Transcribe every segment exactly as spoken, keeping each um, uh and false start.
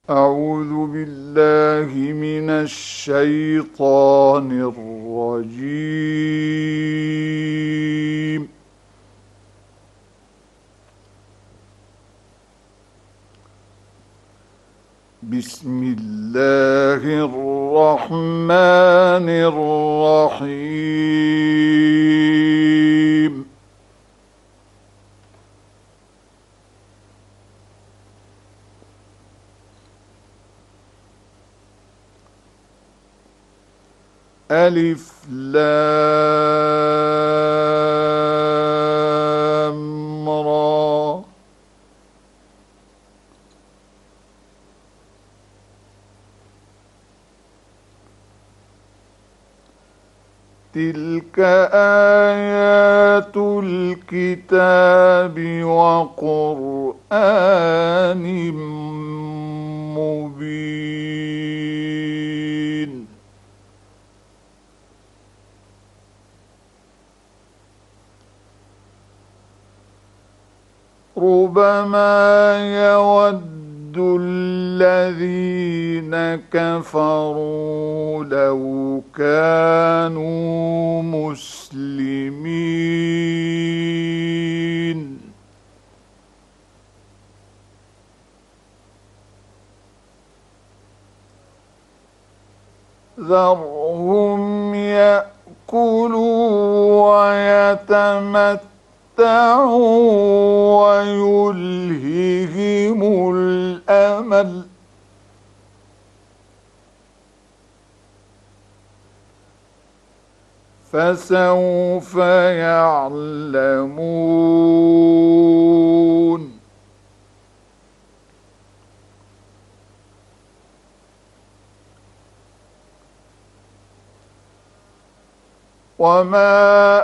أعوذ بالله من الشيطان الرجيم. بسم الله الرحمن الرحيم. ألف لام را. تلك آيات الكتاب وقرآن مبين. ربما يود الذين كفروا لو كانوا مسلمين ذرهم يأكلوا ويتمتعوا ويلههم الأمل فسوف يعلمون. وما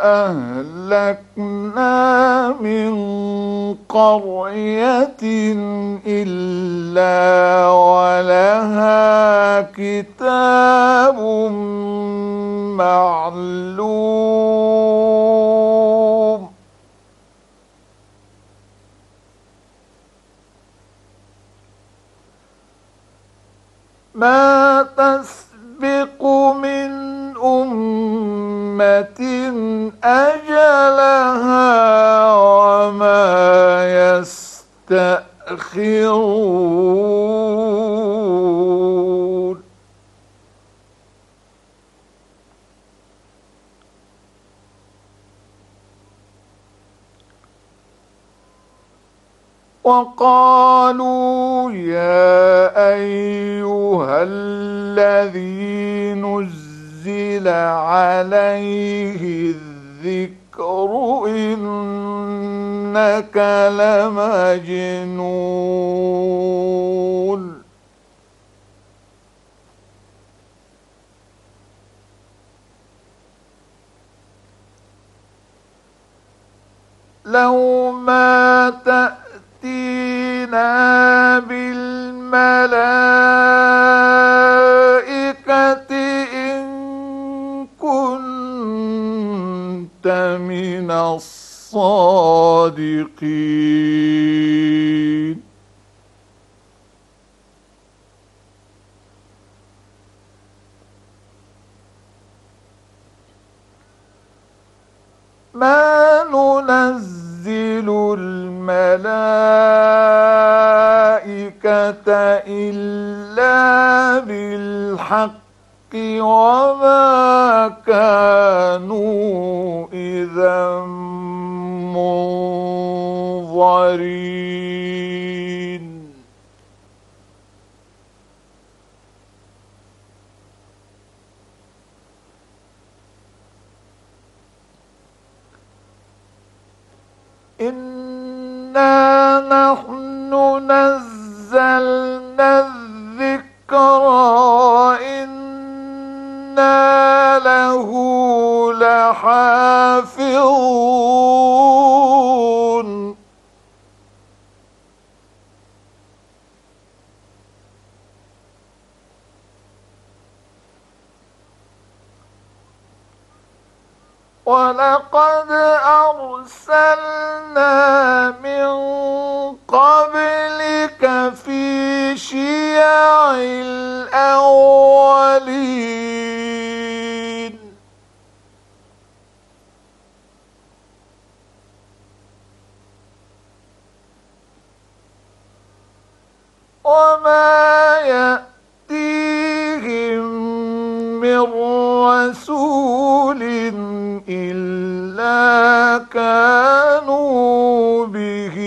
أهلكنا من قرية إلا ولها كتاب معلوم ما تسبق من أمة أجلها وما يستأخرون. وقالوا يا أيها الذي نزل عليه الذكر إنك لمجنون. لو ما تأتينا بالملائكة إن كنت من الصادقين. ما ننزل الملائكة إلا بالحق وما كانوا إذا منظرين. إنا نحن نزلنا الذكر وإنا له لحافظون. ولقد أرسلنا من قبلك في شيع الأولين وما يأتيهم من رسول إلا كانوا به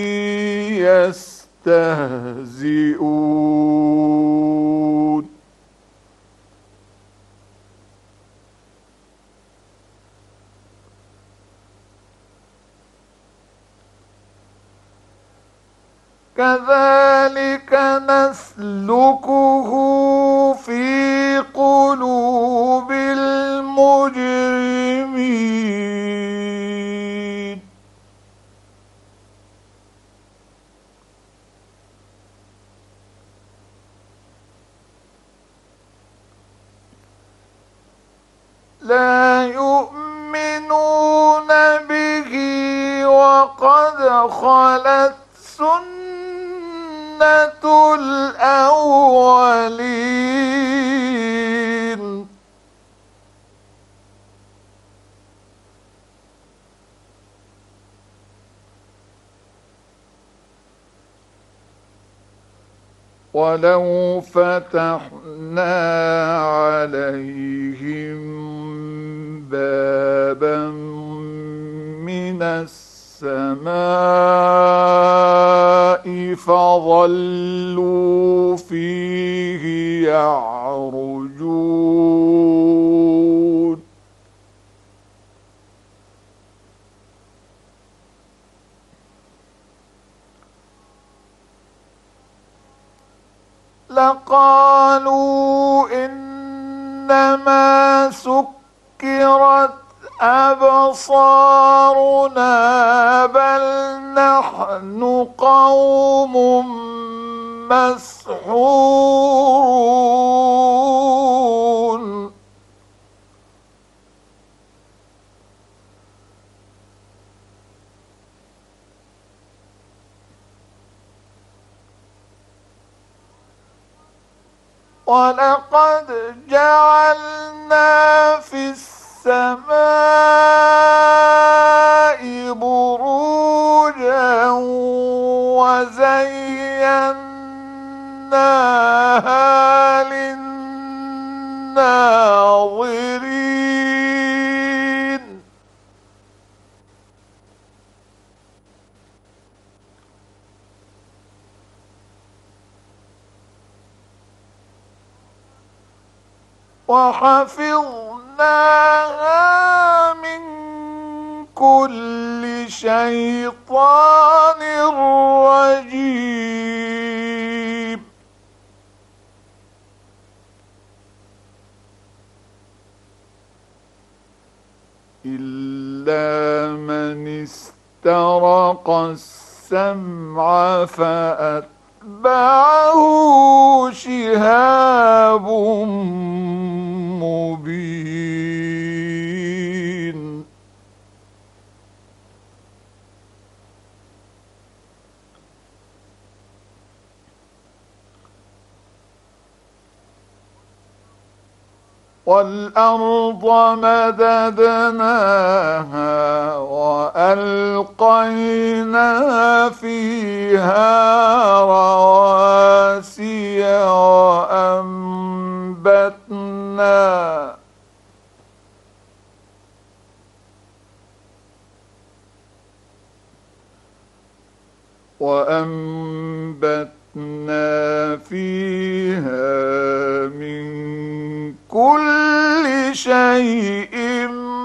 يستهزئون كذلك نسلكه في قلوب المجرمين لا يؤمنون به وقد خلت سنة الأولين ولو فتحنا عليهم بابا من السماء فظلوا فيه يعرجون لقالوا إنما سكرت أبصارنا بل نحن قوم مسحورون ولقد جعلنا في السماء بروجا وزيناها للناظرين وحفظناها من كل شيطان رجيم إلا من استرق السمع فأتبعه شهاب مبين والأرض مددناها وألقينا فيها رواسي وأنبتنا وأنبتنا فيها من كل شيء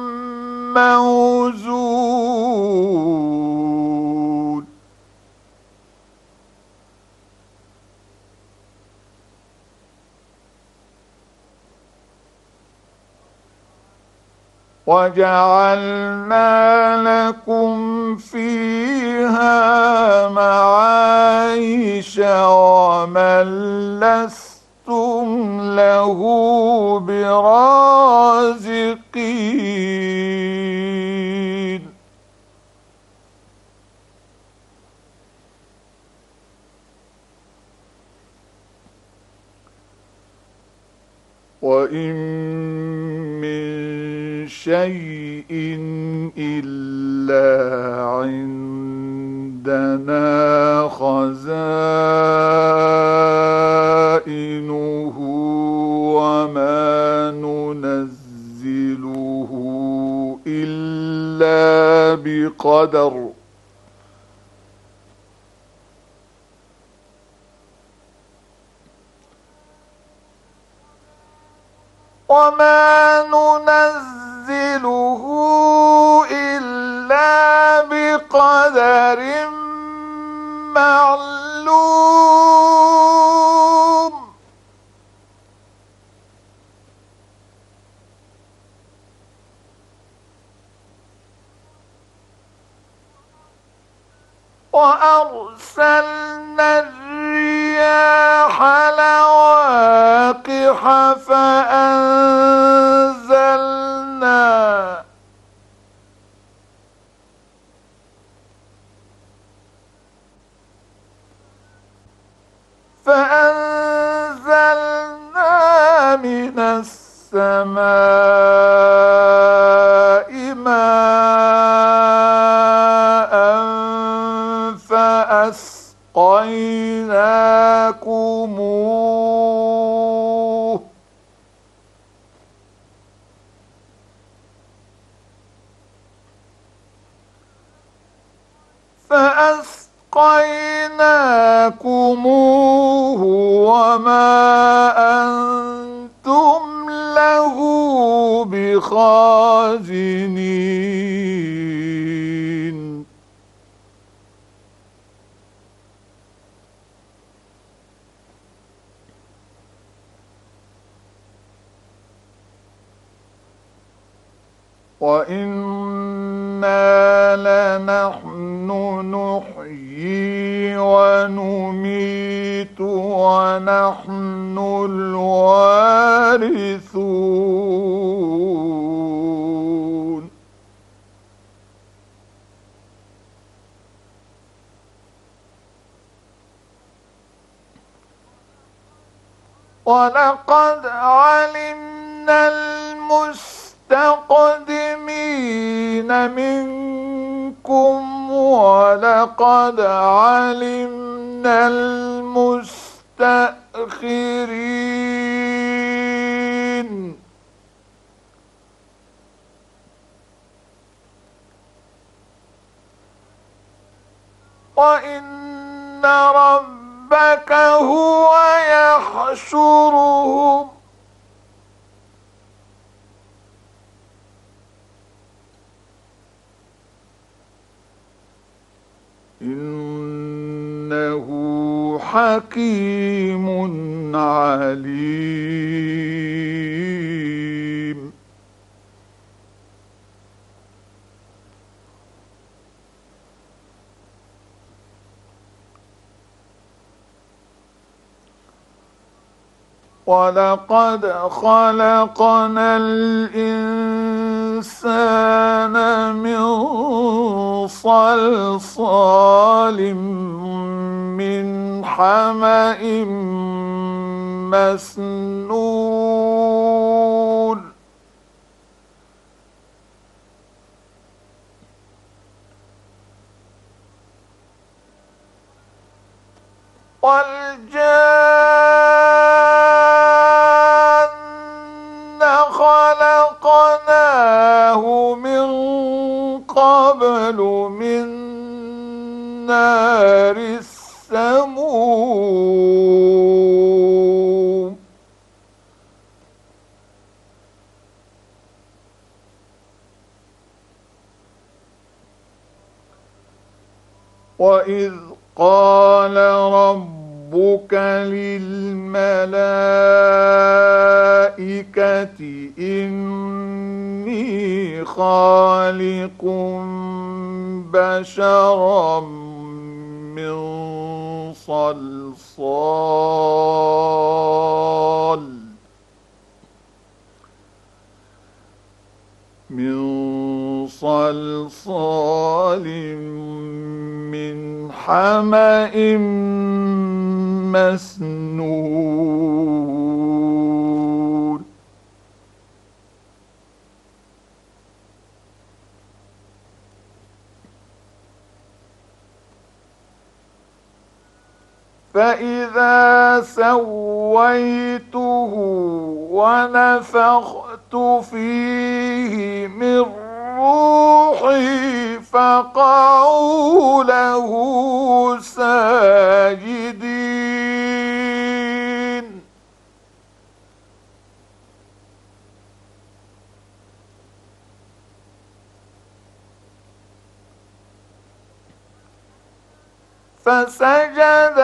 موزون وجعلنا لكم فيها معايش ومن لستم له برازقين وإن من شيء إلا عندنا خزائنه وما ننزله إلا بقدر وما ننزله إلا بقدر معلوم وأرسلنا الرياح لواقح فأنزلنا فأنزلنا من السماء ماء فأسقيناكموه فأسقيناكموه وما أنتم له بخازنين وإنا لنحن نحيي ونميت ونحن الوارثون ولقد علمنا المستقدمين منكم ولقد علمنا المستأخرين وإن ربك هو يحشرهم إنه حكيم عليم ولقد خلقنا الإنسان من صلصال من حمأ مسنون والجان خلقناه من قبل من نار السموم وإذ قال ربك للملائكة إني خالق بشرا من صلصال من صلصال من حمأ مسنون فإذا سويته ونفخت فيه من روحي فقعوا له ساجدين. فسجد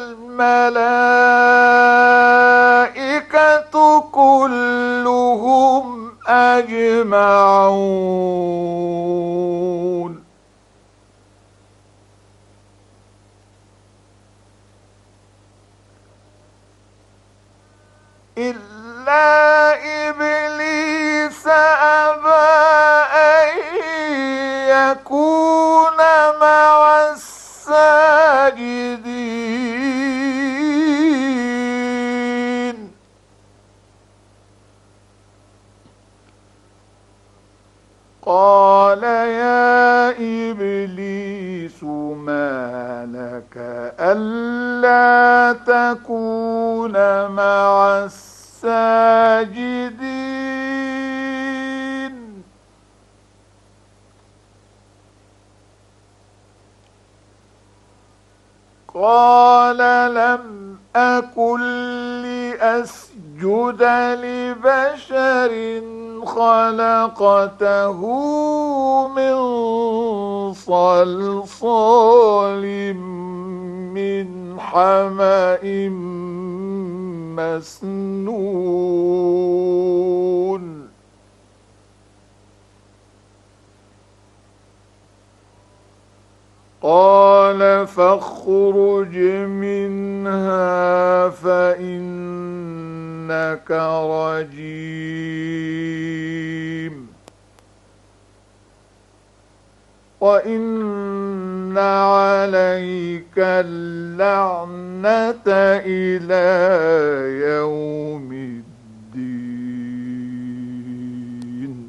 الملائكة كلهم أجمعون إلا إبليس أبى أن يكون مع الساجدين. قال يا إبليس ما لك ألا تكون مع الساجدين؟ قال لم أكن لأسجد لبشر خلقته من صلصال من حمأ مسنون. قال فاخرج منها فإنك رجيم وإن عليك اللعنة إلى يوم الدين.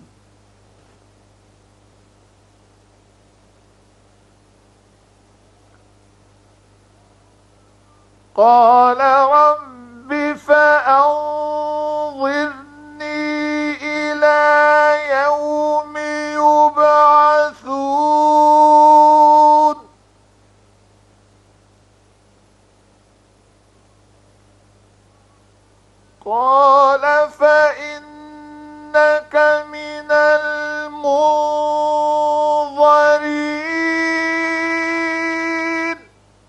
قال رب فأنظرني إلى يوم يبعثون. قال فإنك من المنظرين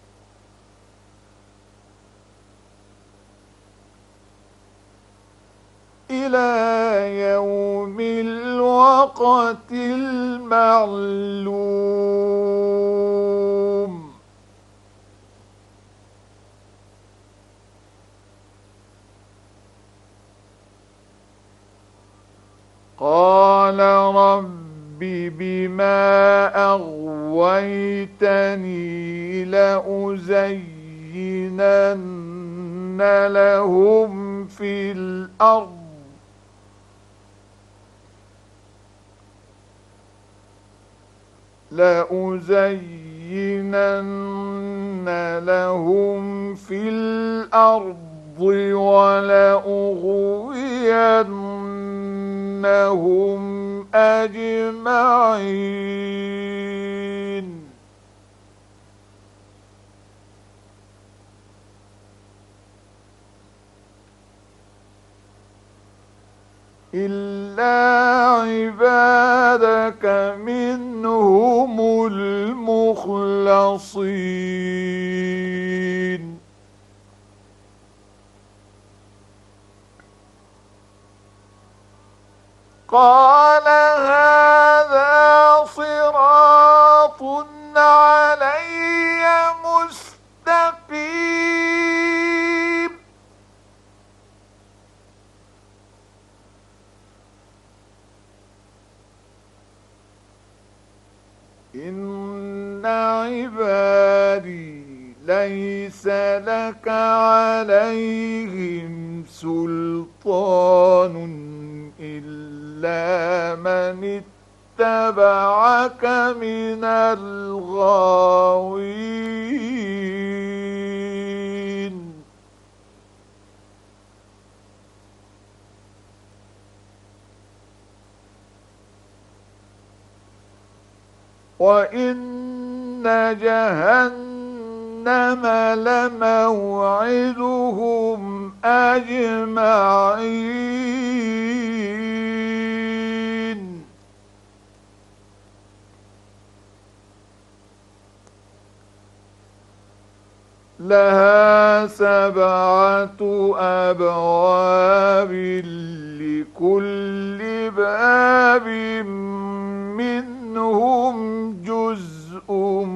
إلى يوم الوقت المعلوم. قال رب بما أغويتني لأزينن لهم في الأرض لأزينن لهم في الأرض ولأغوينهم أجمعين. إلا عبادك منهم المخلصين. قال هذا صراط علي مستقيم. إن عبادي ليس لك عليهم سلطان إلا من اتبعك من الغاوين. وإن جهنم لموعدهم أجمعين لها سبعة أبواب لكل باب منهم جزء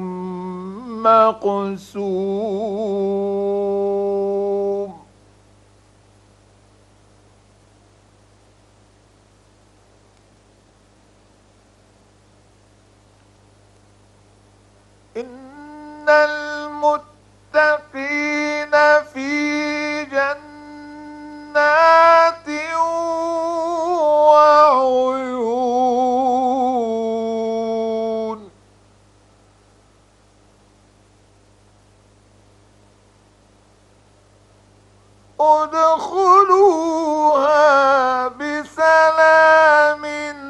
مقسوم إن المتقين في جنات وعيون ادخلوها بسلام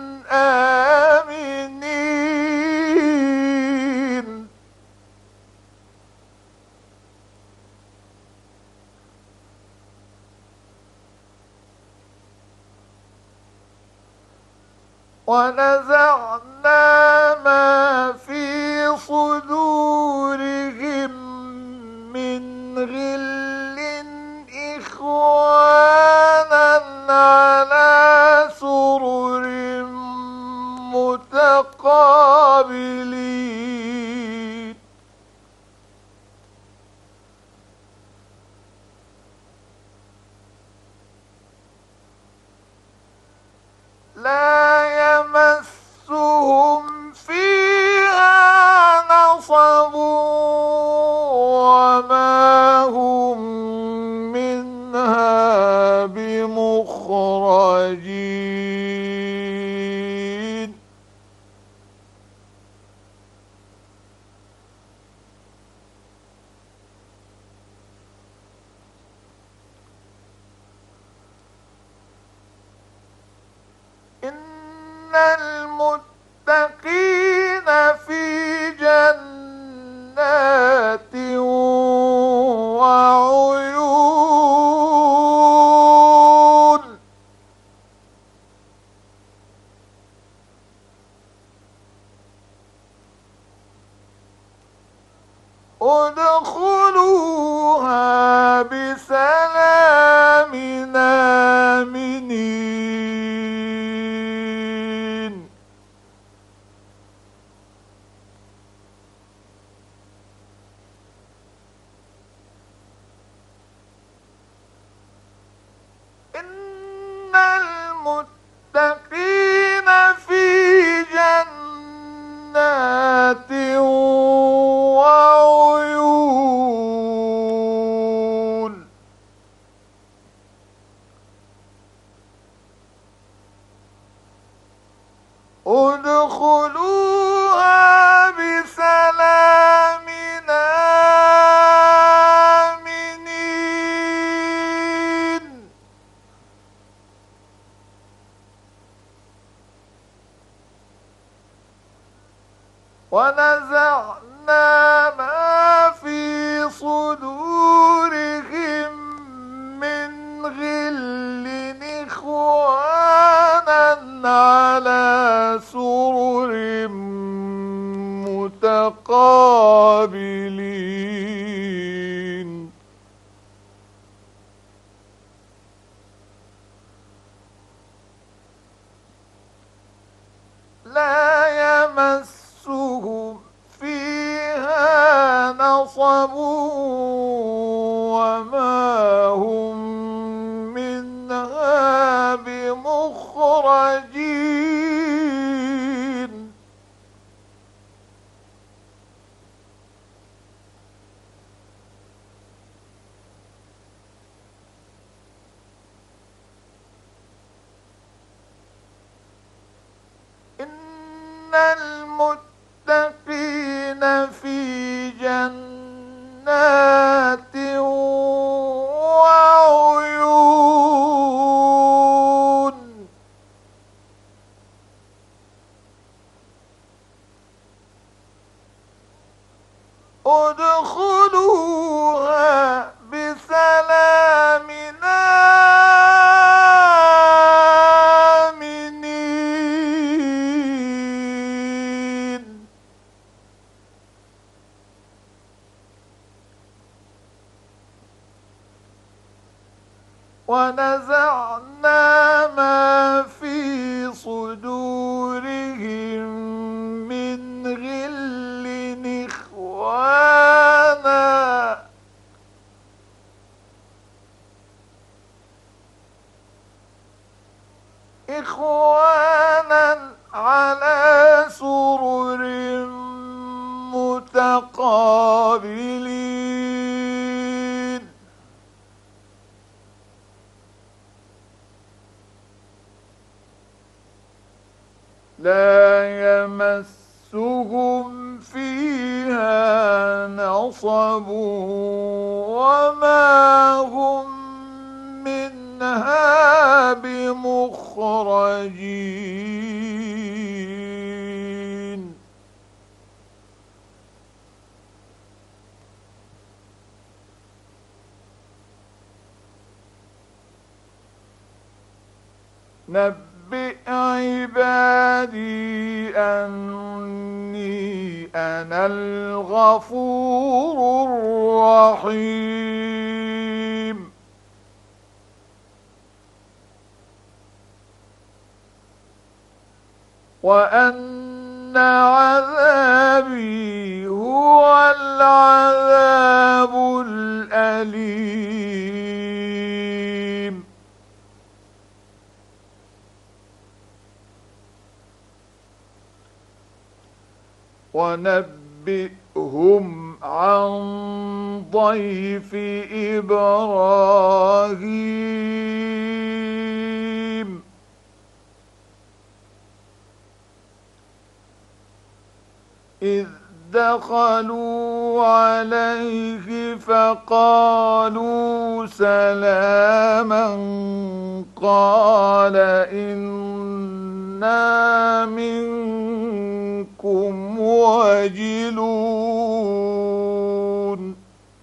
آمنين ونزعنا ما في صدورهم من غل إخوانا على سرر متقابلين لا يمسهم فيها نصب وما هم منها بمخرجين إن المتقين في جنات وعيون ادخلوها بسلام آمنين إن المتقين في جنات وعيون ادخلوها بسلام آمنين ونزعنا ما في صدورهم من غل إخوانا على سرر متقابلين لا يمسهم فيها نصب وما هم منها بمخرجين إن المتقين في جنات وعيون ادخلوها بسلام آمنين. ونزعنا ما في صدورهم من غل إخوانا إخوانا على سرر متقابلين. لا يمسهم فيها نصب وما هم منها بمخرجين. نبئ عبادي أني أنا الغفور الرحيم. وأن عذابي هو العذاب الأليم. ونبئهم عن ضيف إبراهيم. إذ دخلوا عليه فقالوا سلاما قال إنا منكم وجلون.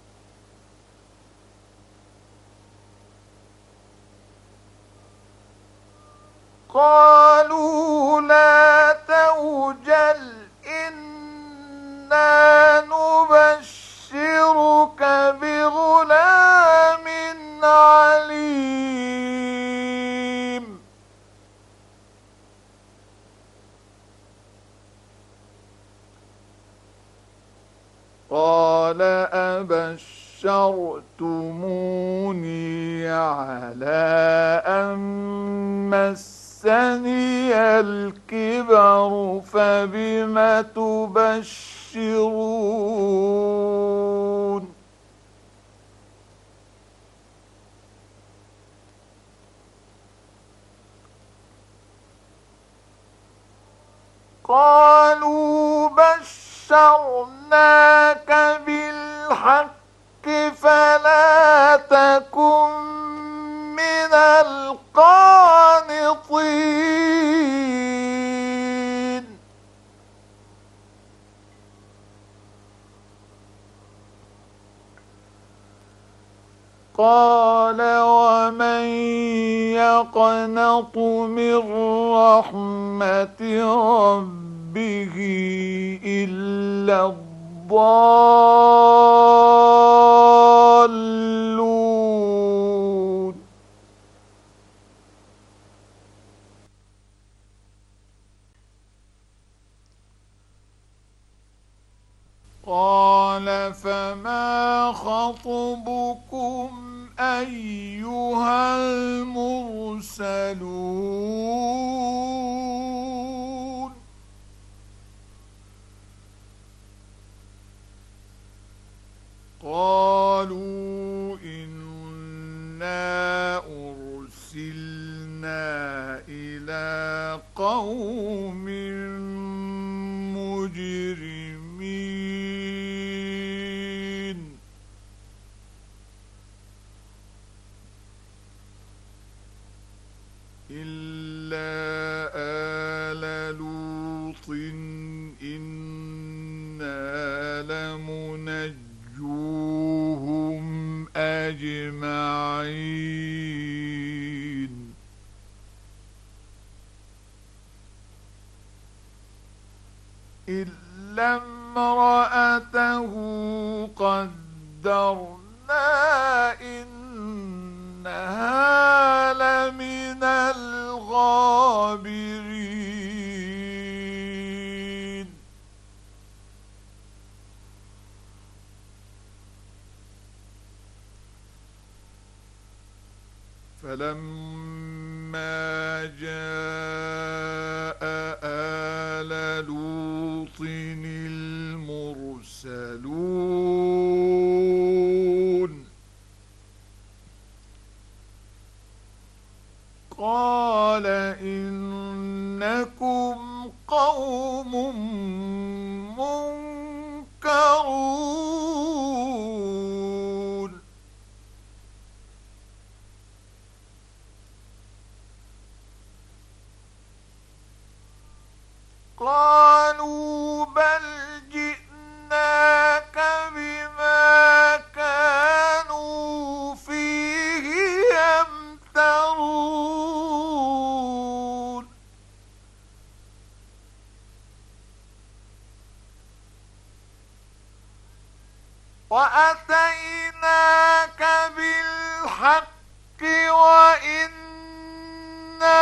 قالوا لا توجل إنا نبشرك بغلام عليم. قال أبشرتموني على أن مسني الكبر فبم تبشرون. قالوا بشرناك بالحق فلا تكن من القانطين. قال ومن يقنط من رحمة ربه إلا الضالون. قال فما خطبكم أيها المرسلون. قالوا إنا أرسلنا إلى قوم مجرمين. إلا آل لوط إنا لمنجوهم أجمعين إلا امرأته قدرنا إنها لمن الغابرين فلما جاء آل لوط المرسلون قال إنكم قوم منكرون قالوا بل جئناك بما كانوا فيه يمترون وأتيناك بالحق وإنا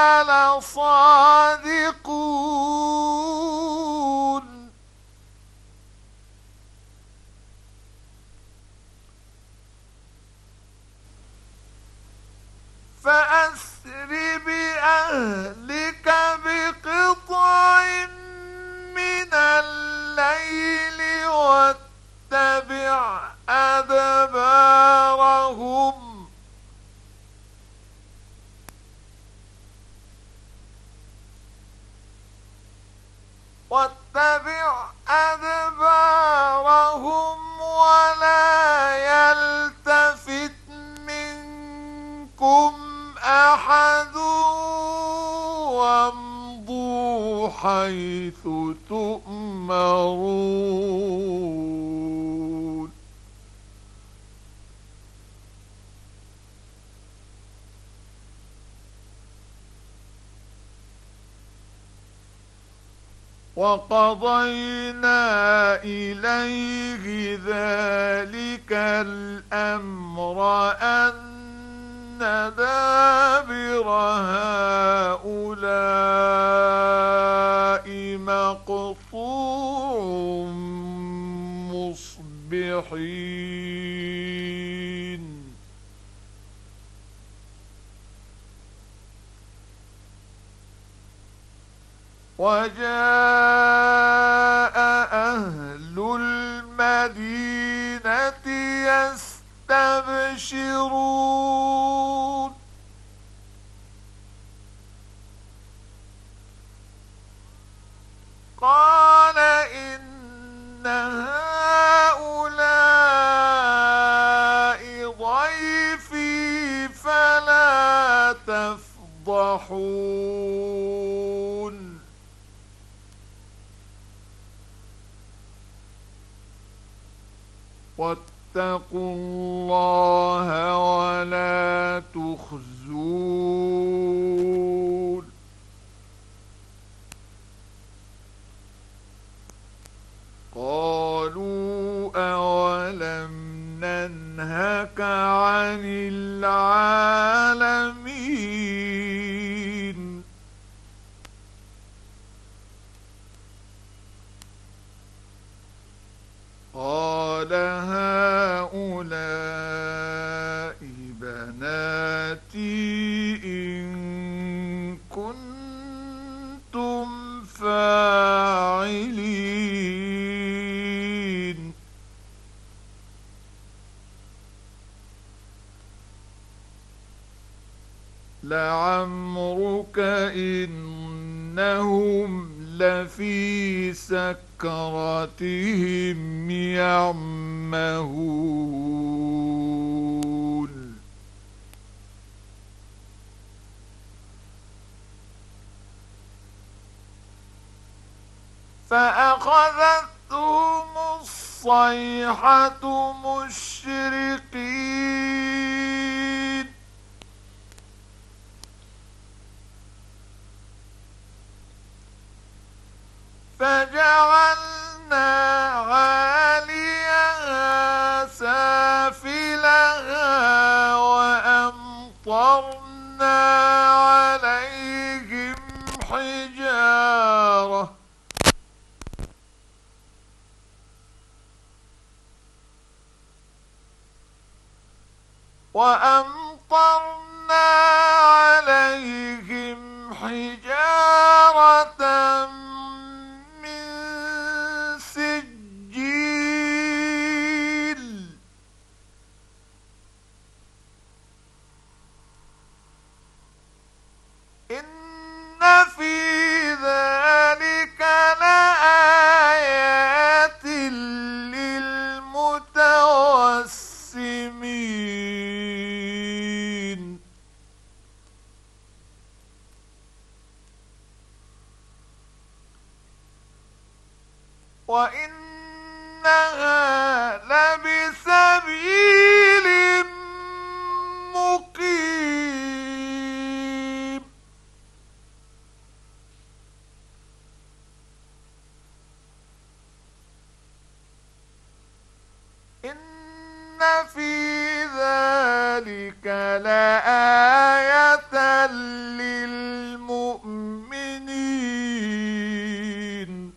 لصادقون فأسر بأهلك بقطع من الليل واتبع أدبارهم واتبع أدبارهم ولا يلتفت منكم أحد وامضوا حيث تؤمرون وقضينا إليه ذلك الأمر أن دابر هؤلاء مقطوع مصبحين وجاء أهل المدينة يستبشرون قال إن هؤلاء ضيفي فلا تفضحون واتقوا الله ولا تخزون قالوا أولم ننهك عن العالمين قال هؤلاء بناتي إن كنتم فاعلين لعمرك إنهم لفي سكرتهم يعمهون فأخذتهم الصاعقة الصيحة مشرقين فجعلنا عاليها سافلها وأمطرنا عليهم حجارة وأمطرنا عليهم حجارة من سجيل إن في ذلك لآيات للمتوسمين وإنها لبسبيل مقيم إن في ذلك لآية للمؤمنين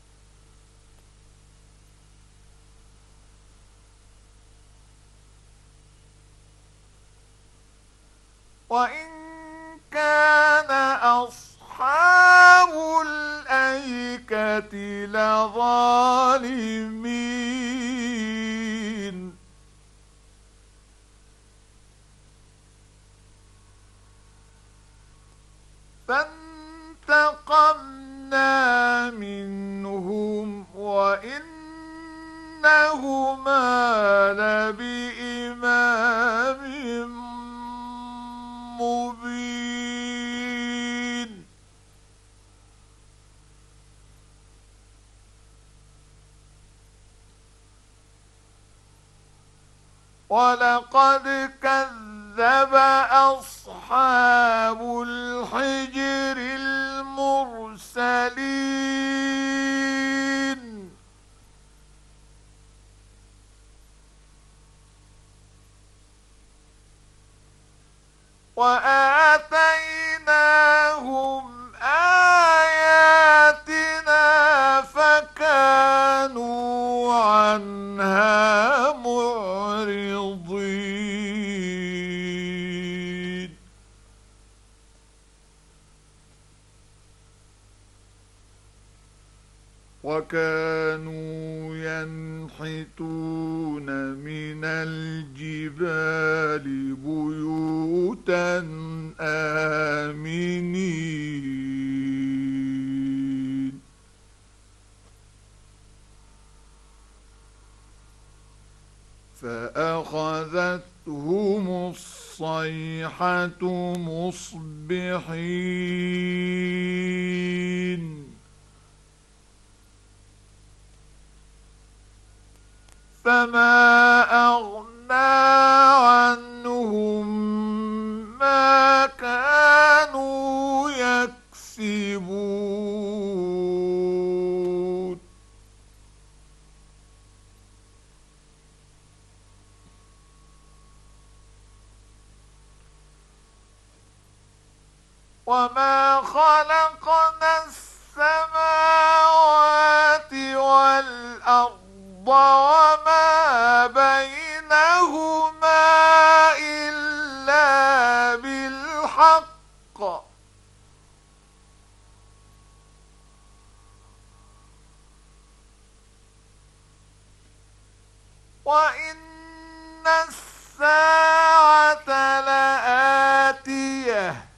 وإن كان أصحاب الأيكة لظالمين فانتقمنا منهم وإنهما لبإمام مبين ولقد كذب أصحاب الحجر المرسلين وآتيناهم آياتنا فكانوا عنها معرضين وكانوا ينحتون من الجبال بيوتا آمنين فأخذتهم الصيحة مصبحين فما أغنى عنهم ما كانوا يكسبون وما خلقنا السماوات والأرض وما بينهما إلا بالحق وإن الساعة لآتية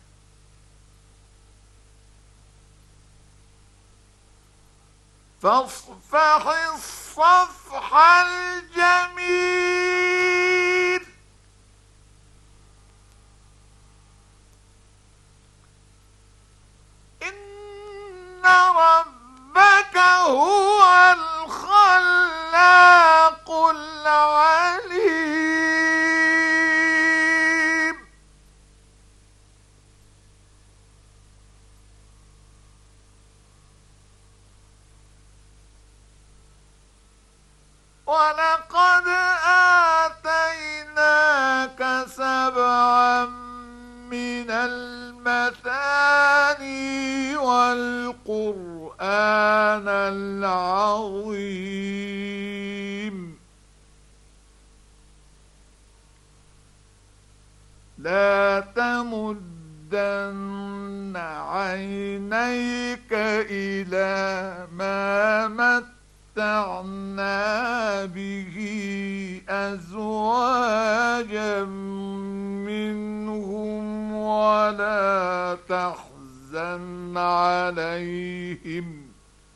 فاصفح الصفح الجميل إن ربك هو الخلاق ولقد آتيناك سبعا من المثاني والقرآن العظيم لا تمدن عينيك إلى ما متعنا به أزواجا منهم ولا تحزن عليهم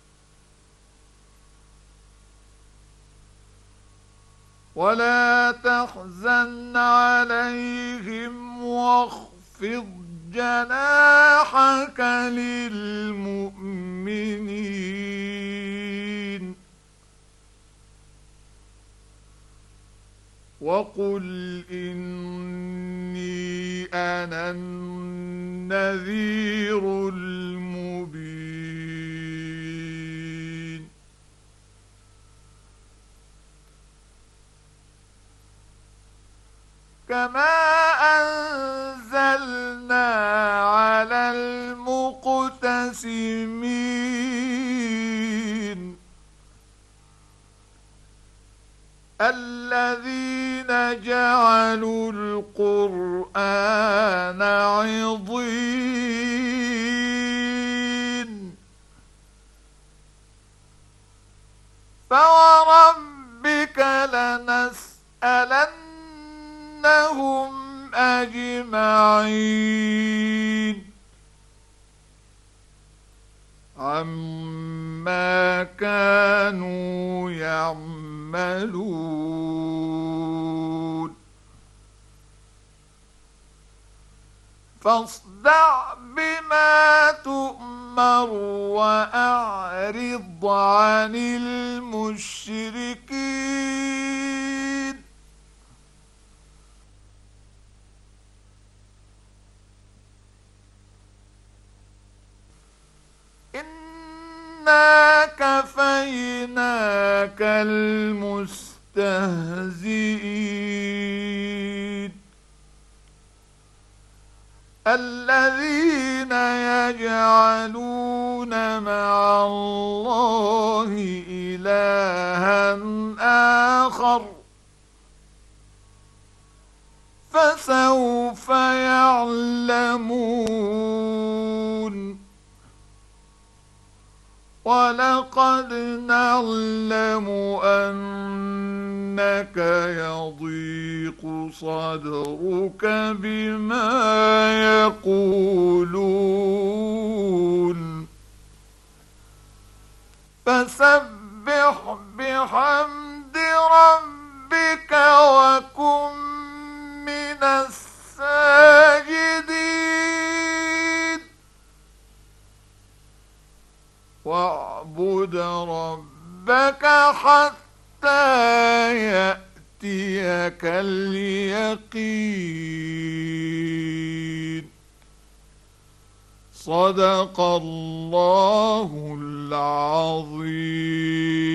ولا تحزن عليهم واخفض جناحك للمؤمنين وقل إني أنا النذير المبين كما أنزلنا على المقتسمين الذين جعلوا القرآن عضين فوربك لنسألنهم أجمعين عما كانوا يعملون فاصدع بما تؤمر وأعرض عن المشركين إنا كفيناك المستهزئين الذين يجعلون مع الله إلها آخر فسوف يعلمون ولقد نعلم أنك يضيق صدرك بما يقولون فسبح بحمد ربك وكن من الساجدين واعبد ربك حتى يأتيك اليقين صدق الله العظيم.